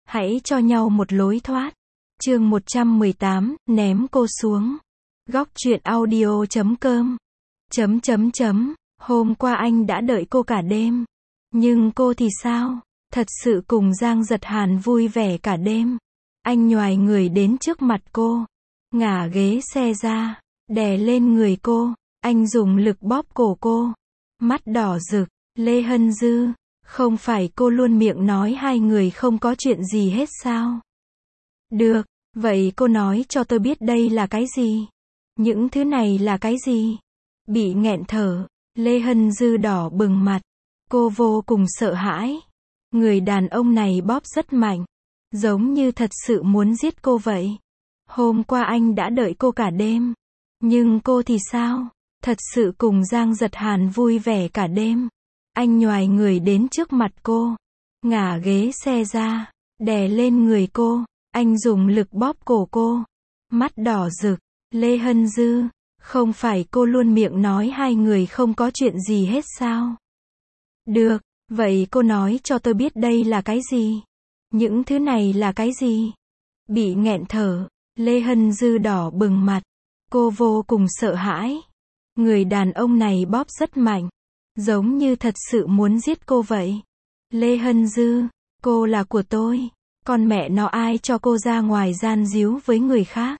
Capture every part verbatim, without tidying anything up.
Hãy cho nhau một lối thoát. Chương một trăm mười tám, ném cô xuống. Góc truyện audio chấm com. Chấm chấm chấm, hôm qua anh đã đợi cô cả đêm. Nhưng cô thì sao? Thật sự cùng Giang Giật Hàn vui vẻ cả đêm. Anh nhoài người đến trước mặt cô, ngả ghế xe ra, đè lên người cô, anh dùng lực bóp cổ cô. Mắt đỏ rực, Lê Hân Dư, không phải cô luôn miệng nói hai người không có chuyện gì hết sao? Được, vậy cô nói cho tôi biết đây là cái gì? Những thứ này là cái gì? Bị nghẹn thở, Lê Hân Dư đỏ bừng mặt. Cô vô cùng sợ hãi. Người đàn ông này bóp rất mạnh, giống như thật sự muốn giết cô vậy. Hôm qua anh đã đợi cô cả đêm. Nhưng cô thì sao? Thật sự cùng Giang Giật Hàn vui vẻ cả đêm. Anh nhoài người đến trước mặt cô, ngả ghế xe ra, đè lên người cô, anh dùng lực bóp cổ cô. Mắt đỏ rực, Lê Hân Dư, không phải cô luôn miệng nói hai người không có chuyện gì hết sao? Được, vậy cô nói cho tôi biết đây là cái gì? Những thứ này là cái gì? Bị nghẹn thở, Lê Hân Dư đỏ bừng mặt. Cô vô cùng sợ hãi. Người đàn ông này bóp rất mạnh, giống như thật sự muốn giết cô vậy. Lê Hân Dư, cô là của tôi. Con mẹ nó ai cho cô ra ngoài gian díu với người khác?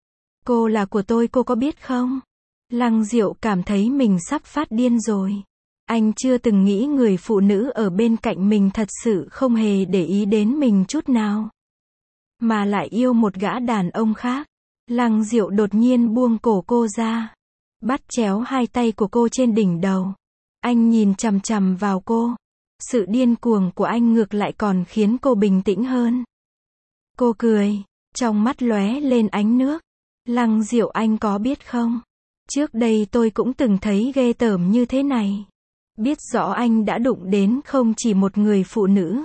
Cô là của tôi, cô có biết không? Lăng Diệu cảm thấy mình sắp phát điên rồi. Anh chưa từng nghĩ người phụ nữ ở bên cạnh mình thật sự không hề để ý đến mình chút nào, mà lại yêu một gã đàn ông khác. Lăng Diệu đột nhiên buông cổ cô ra, bắt chéo hai tay của cô trên đỉnh đầu. Anh nhìn chằm chằm vào cô. Sự điên cuồng của anh ngược lại còn khiến cô bình tĩnh hơn. Cô cười, trong mắt lóe lên ánh nước. Lăng Diệu, anh có biết không? Trước đây tôi cũng từng thấy ghê tởm như thế này. Biết rõ anh đã đụng đến không chỉ một người phụ nữ.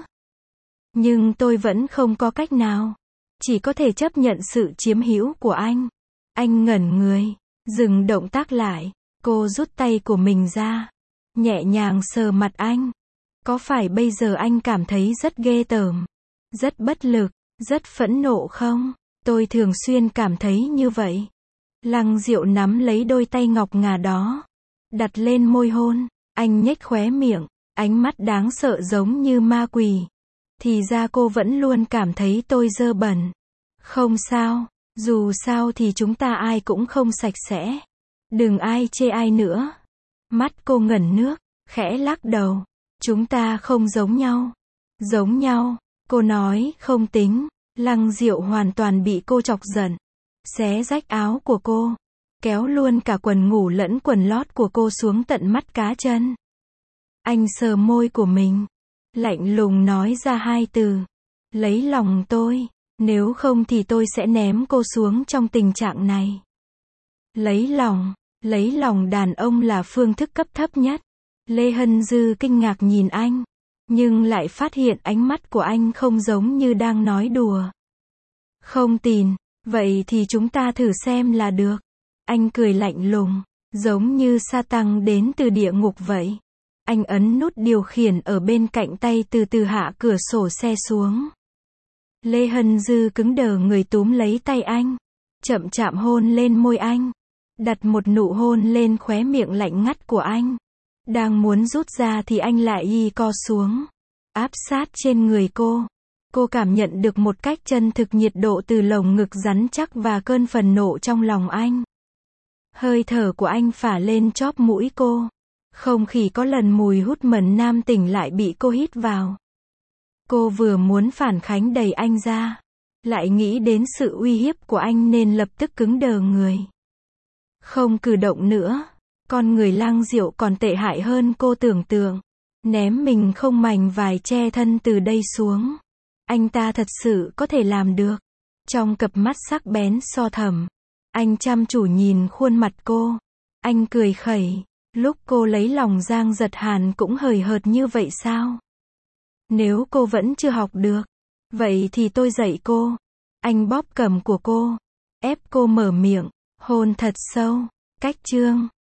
Nhưng tôi vẫn không có cách nào. Chỉ có thể chấp nhận sự chiếm hữu của anh. Anh ngẩn người, dừng động tác lại. Cô rút tay của mình ra, nhẹ nhàng sờ mặt anh. Có phải bây giờ anh cảm thấy rất ghê tởm, rất bất lực, rất phẫn nộ không? Tôi thường xuyên cảm thấy như vậy. Lăng Diệu nắm lấy đôi tay ngọc ngà đó, đặt lên môi hôn. Anh nhếch khóe miệng, ánh mắt đáng sợ giống như ma quỷ. Thì ra cô vẫn luôn cảm thấy tôi dơ bẩn. Không sao, dù sao thì chúng ta ai cũng không sạch sẽ. Đừng ai chê ai nữa. Mắt cô ngẩn nước, khẽ lắc đầu. Chúng ta không giống nhau. Giống nhau, cô nói, không tính. Lăng Diệu hoàn toàn bị cô chọc giận. Xé rách áo của cô, kéo luôn cả quần ngủ lẫn quần lót của cô xuống tận mắt cá chân. Anh sờ môi của mình, lạnh lùng nói ra hai từ. Lấy lòng tôi, nếu không thì tôi sẽ ném cô xuống trong tình trạng này. Lấy lòng, lấy lòng đàn ông là phương thức cấp thấp nhất. Lê Hân Dư kinh ngạc nhìn anh, nhưng lại phát hiện ánh mắt của anh không giống như đang nói đùa. Không tin, vậy thì chúng ta thử xem là được. Anh cười lạnh lùng, giống như sa tăng đến từ địa ngục vậy. Anh ấn nút điều khiển ở bên cạnh tay, từ từ hạ cửa sổ xe xuống. Lê Hân Dư cứng đờ người túm lấy tay anh, chậm chạm hôn lên môi anh, đặt một nụ hôn lên khóe miệng lạnh ngắt của anh. Đang muốn rút ra thì anh lại y co xuống, áp sát trên người cô. Cô cảm nhận được một cách chân thực nhiệt độ từ lồng ngực rắn chắc và cơn phần nộ trong lòng anh. Hơi thở của anh phả lên chóp mũi cô. Không khí có lần mùi hút mần nam tỉnh lại bị cô hít vào. Cô vừa muốn phản kháng đẩy anh ra, lại nghĩ đến sự uy hiếp của anh nên lập tức cứng đờ người, không cử động nữa. Con người Lăng Diệu còn tệ hại hơn cô tưởng tượng. Ném mình không mảnh vải che thân từ đây xuống. Anh ta thật sự có thể làm được. Trong cặp mắt sắc bén so thẳm, anh chăm chú nhìn khuôn mặt cô. Anh cười khẩy. Lúc cô lấy lòng Giang Giật Hàn cũng hời hợt như vậy sao? Nếu cô vẫn chưa học được, vậy thì tôi dạy cô. Anh bóp cằm của cô, ép cô mở miệng, hôn thật sâu. Cách chương